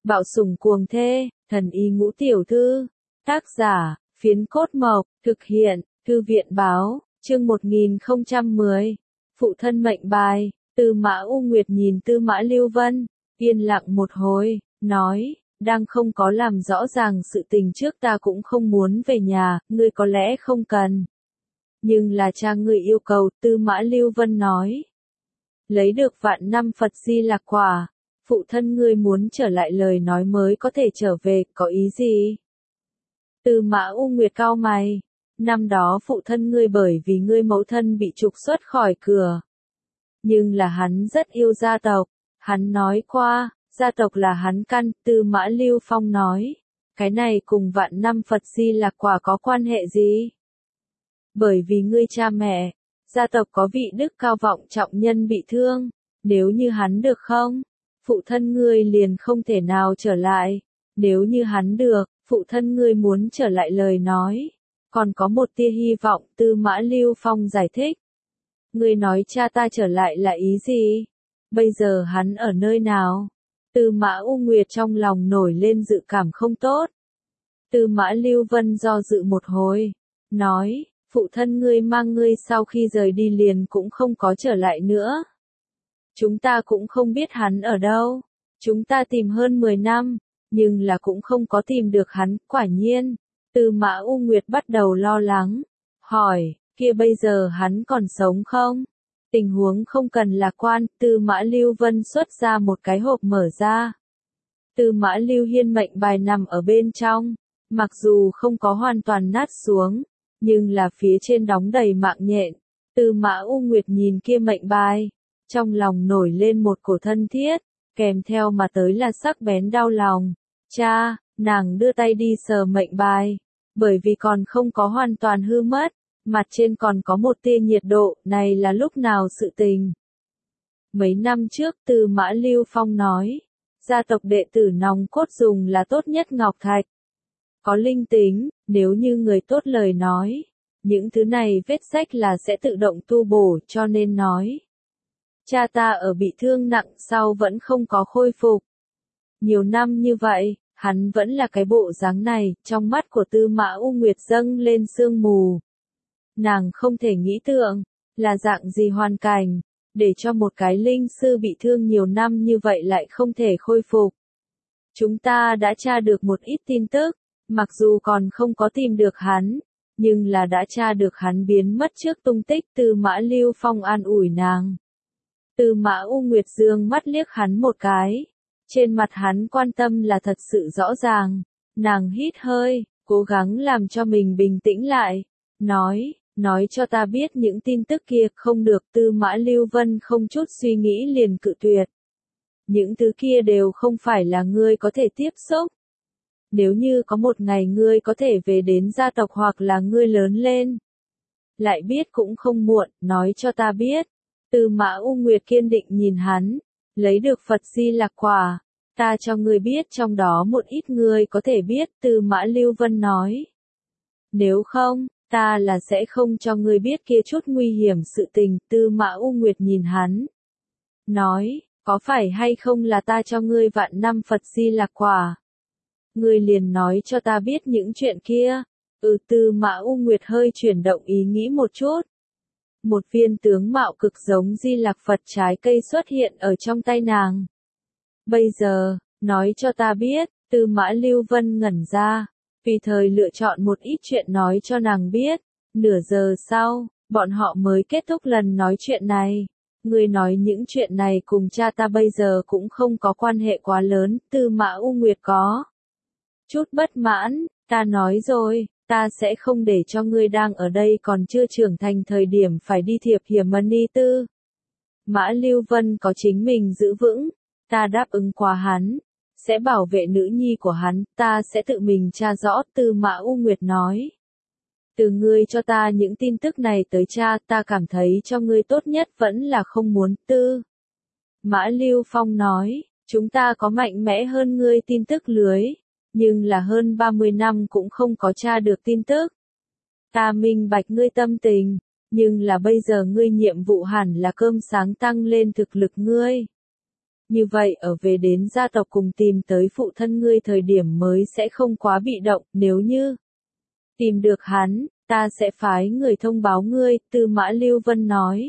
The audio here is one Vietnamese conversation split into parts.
Bạo sủng cuồng thê, thần y ngũ tiểu thư. Tác giả, Phiến Cốt Mộc, thực hiện, Thư viện báo, chương 1010. Phụ thân mệnh bài, Tư Mã U Nguyệt nhìn Tư Mã Lưu Vân, yên lặng một hồi, nói, đang không có làm rõ ràng sự tình trước ta cũng không muốn về nhà, ngươi có lẽ không cần. Nhưng là cha ngươi yêu cầu, Tư Mã Lưu Vân nói. Lấy được vạn năm Phật Di Lạc quả, phụ thân ngươi muốn trở lại lời nói mới có thể trở về, có ý gì? Tư Mã U Nguyệt cau mày, năm đó phụ thân ngươi bởi vì ngươi mẫu thân bị trục xuất khỏi cửa. Nhưng là hắn rất yêu gia tộc, hắn nói qua, gia tộc là hắn căn, Tư Mã Lưu Phong nói. Cái này cùng vạn năm Phật Di Lạc quả có quan hệ gì? Bởi vì ngươi cha mẹ, gia tộc có vị đức cao vọng trọng nhân bị thương, nếu như hắn được không? Phụ thân ngươi liền không thể nào trở lại, nếu như hắn được, phụ thân ngươi muốn trở lại lời nói. Còn có một tia hy vọng, Tư Mã Lưu Phong giải thích. Ngươi nói cha ta trở lại là ý gì? Bây giờ hắn ở nơi nào? Tư Mã U Nguyệt trong lòng nổi lên dự cảm không tốt. Tư Mã Lưu Vân do dự một hồi, nói, phụ thân ngươi mang ngươi sau khi rời đi liền cũng không có trở lại nữa. Chúng ta cũng không biết hắn ở đâu. Chúng ta tìm hơn 10 năm, nhưng là cũng không có tìm được hắn, quả nhiên. Tư Mã U Nguyệt bắt đầu lo lắng, hỏi, kia bây giờ hắn còn sống không? Tình huống không cần lạc quan, Tư Mã Lưu Vân xuất ra một cái hộp mở ra. Tư Mã Lưu Hiên mệnh bài nằm ở bên trong, mặc dù không có hoàn toàn nát xuống, nhưng là phía trên đóng đầy mạng nhện. Tư Mã U Nguyệt nhìn kia mệnh bài, trong lòng nổi lên một cổ thân thiết, kèm theo mà tới là sắc bén đau lòng. Cha, nàng đưa tay đi sờ mệnh bài, bởi vì còn không có hoàn toàn hư mất, mặt trên còn có một tia nhiệt độ, này là lúc nào sự tình. Mấy năm trước Tư Mã Lưu Phong nói, gia tộc đệ tử nòng cốt dùng là tốt nhất ngọc thạch. Có linh tính, nếu như người tốt lời nói, những thứ này vết rách là sẽ tự động tu bổ, cho nên nói. Cha ta ở bị thương nặng sau vẫn không có khôi phục. Nhiều năm như vậy, hắn vẫn là cái bộ dáng này, trong mắt của Tư Mã U Nguyệt dâng lên sương mù. Nàng không thể nghĩ tượng, là dạng gì hoàn cảnh, để cho một cái linh sư bị thương nhiều năm như vậy lại không thể khôi phục. Chúng ta đã tra được một ít tin tức, mặc dù còn không có tìm được hắn, nhưng là đã tra được hắn biến mất trước tung tích. Tư Mã Lưu Phong an ủi nàng. Tư Mã U Nguyệt dương mắt liếc hắn một cái. Trên mặt hắn quan tâm là thật sự rõ ràng. Nàng hít hơi, cố gắng làm cho mình bình tĩnh lại. Nói cho ta biết những tin tức kia. Không được. Tư Mã Lưu Vân không chút suy nghĩ liền cự tuyệt. Những thứ kia đều không phải là ngươi có thể tiếp xúc. Nếu như có một ngày ngươi có thể về đến gia tộc hoặc là ngươi lớn lên, lại biết cũng không muộn, nói cho ta biết. Tư Mã U Nguyệt kiên định nhìn hắn, lấy được Phật Di Lạc quả, ta cho ngươi biết trong đó một ít ngươi có thể biết. Tư Mã Lưu Vân nói. Nếu không, ta là sẽ không cho ngươi biết kia chút nguy hiểm sự tình. Tư Mã U Nguyệt nhìn hắn, nói, có phải hay không là ta cho ngươi vạn năm Phật Di Lạc quả? Ngươi liền nói cho ta biết những chuyện kia. Tư Mã U Nguyệt hơi chuyển động ý nghĩ một chút. Một viên tướng mạo cực giống Di Lạc Phật trái cây xuất hiện ở trong tay nàng. Bây giờ, nói cho ta biết. Tư Mã Lưu Vân ngẩn ra, vì thời lựa chọn một ít chuyện nói cho nàng biết. Nửa giờ sau, bọn họ mới kết thúc lần nói chuyện này. Ngươi nói những chuyện này cùng cha ta bây giờ cũng không có quan hệ quá lớn. Tư Mã U Nguyệt có chút bất mãn. Ta nói rồi, ta sẽ không để cho ngươi đang ở đây còn chưa trưởng thành thời điểm phải đi thiệp hiểm Mani Tư. Mã Lưu Vân có chính mình giữ vững, ta đáp ứng qua hắn, sẽ bảo vệ nữ nhi của hắn, ta sẽ tự mình tra rõ. Tư Mã U Nguyệt nói. Từ ngươi cho ta những tin tức này tới cha, ta cảm thấy cho ngươi tốt nhất vẫn là không muốn. Tư Mã Lưu Phong nói, chúng ta có mạnh mẽ hơn ngươi tin tức lưới, nhưng là hơn 30 năm cũng không có tra được tin tức. Ta minh bạch ngươi tâm tình, nhưng là bây giờ ngươi nhiệm vụ hẳn là cơm sáng tăng lên thực lực ngươi. Như vậy ở về đến gia tộc cùng tìm tới phụ thân ngươi thời điểm mới sẽ không quá bị động, nếu như tìm được hắn, ta sẽ phái người thông báo ngươi, Tư Mã Lưu Vân nói.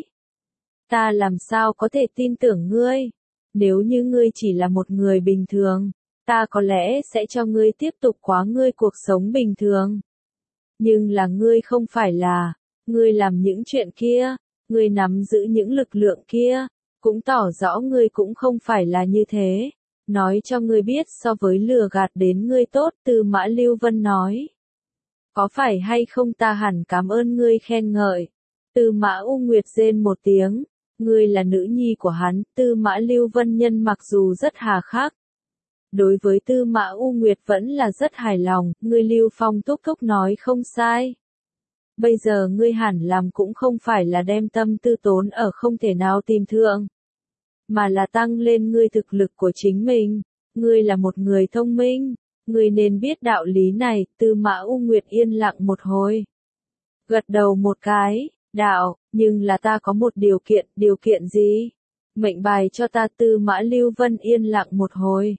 Ta làm sao có thể tin tưởng ngươi? Nếu như ngươi chỉ là một người bình thường, ta có lẽ sẽ cho ngươi tiếp tục quá ngươi cuộc sống bình thường. Nhưng là ngươi không phải là, ngươi làm những chuyện kia, ngươi nắm giữ những lực lượng kia, cũng tỏ rõ ngươi cũng không phải là như thế. Nói cho ngươi biết so với lừa gạt đến ngươi tốt, Tư Mã Lưu Vân nói. Có phải hay không ta hẳn cảm ơn ngươi khen ngợi. Tư Mã U Nguyệt rên một tiếng. Ngươi là nữ nhi của hắn, Tư Mã Lưu Vân Nhân mặc dù rất hà khắc. Đối với Tư Mã U Nguyệt vẫn là rất hài lòng, ngươi Lưu Phong thúc thúc nói không sai. Bây giờ ngươi hẳn làm cũng không phải là đem tâm tư tốn ở không thể nào tìm thượng, mà là tăng lên ngươi thực lực của chính mình. Ngươi là một người thông minh, ngươi nên biết đạo lý này, Tư Mã U Nguyệt yên lặng một hồi. Gật đầu một cái, đạo, nhưng là ta có một điều kiện gì? Mệnh bài cho ta, Tư Mã Lưu Vân yên lặng một hồi.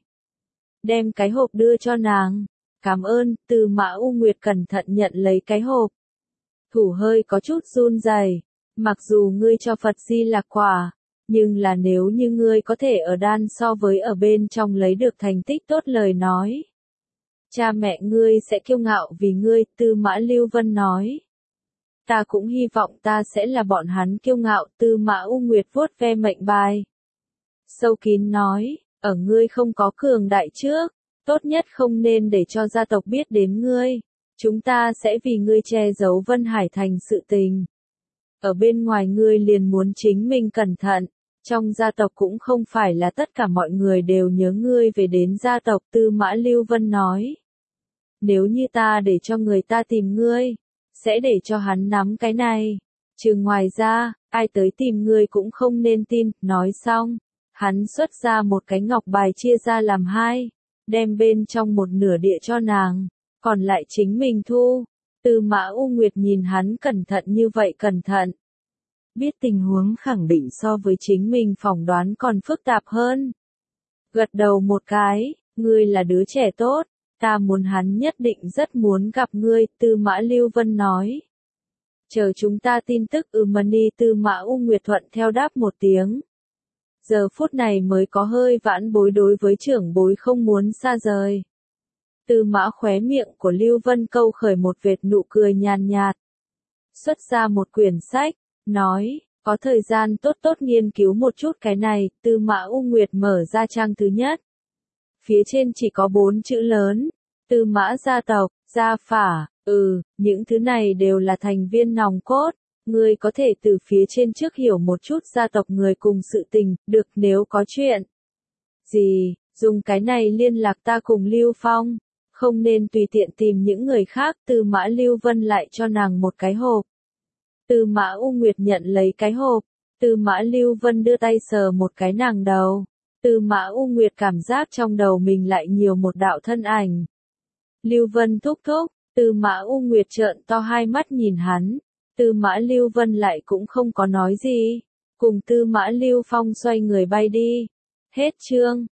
Đem cái hộp đưa cho nàng. Cảm ơn, Tư Mã U Nguyệt cẩn thận nhận lấy cái hộp. Thủ hơi có chút run rẩy. Mặc dù ngươi cho Phật Di Lạc quả, nhưng là nếu như ngươi có thể ở đan so với ở bên trong lấy được thành tích tốt lời nói. Cha mẹ ngươi sẽ kiêu ngạo vì ngươi, Tư Mã Lưu Vân nói. Ta cũng hy vọng ta sẽ là bọn hắn kiêu ngạo, Tư Mã U Nguyệt vuốt ve mệnh bài. Sâu kín nói, ở ngươi không có cường đại trước, tốt nhất không nên để cho gia tộc biết đến ngươi. Chúng ta sẽ vì ngươi che giấu Vân Hải Thành sự tình. Ở bên ngoài ngươi liền muốn chính mình cẩn thận, trong gia tộc cũng không phải là tất cả mọi người đều nhớ ngươi về đến gia tộc, Tư Mã Lưu Vân nói. Nếu như ta để cho người ta tìm ngươi, sẽ để cho hắn nắm cái này. Trừ ngoài ra, ai tới tìm ngươi cũng không nên tin, nói xong. Hắn xuất ra một cái ngọc bài chia ra làm hai, đem bên trong một nửa địa cho nàng, còn lại chính mình thu. Tư Mã U Nguyệt nhìn hắn cẩn thận như vậy cẩn thận. Biết tình huống khẳng định so với chính mình phỏng đoán còn phức tạp hơn. Gật đầu một cái, ngươi là đứa trẻ tốt. Ta muốn hắn nhất định rất muốn gặp ngươi, Tư Mã Lưu Vân nói. Chờ chúng ta tin tức Mani, Tư Mã U Nguyệt thuận theo đáp một tiếng. Giờ phút này mới có hơi vãn bối đối với trưởng bối không muốn xa rời. Tư Mã khóe miệng của Lưu Vân câu khởi một vệt nụ cười nhàn nhạt. Xuất ra một quyển sách, nói, có thời gian tốt tốt nghiên cứu một chút cái này, Tư Mã U Nguyệt mở ra trang thứ nhất. Phía trên chỉ có 4 chữ lớn, Tư Mã gia tộc, gia phả, những thứ này đều là thành viên nòng cốt, ngươi có thể từ phía trên trước hiểu một chút gia tộc người cùng sự tình, được nếu có chuyện. Gì, dùng cái này liên lạc ta cùng Lưu Phong, không nên tùy tiện tìm những người khác, Tư Mã Lưu Vân lại cho nàng một cái hộp. Tư Mã U Nguyệt nhận lấy cái hộp, Tư Mã Lưu Vân đưa tay sờ một cái nàng đầu. Tư Mã U Nguyệt cảm giác trong đầu mình lại nhiều một đạo thân ảnh. Lưu Vân thúc thúc, Tư Mã U Nguyệt trợn to hai mắt nhìn hắn. Tư Mã Lưu Vân lại cũng không có nói gì. Cùng Tư Mã Lưu Phong xoay người bay đi. Hết chương.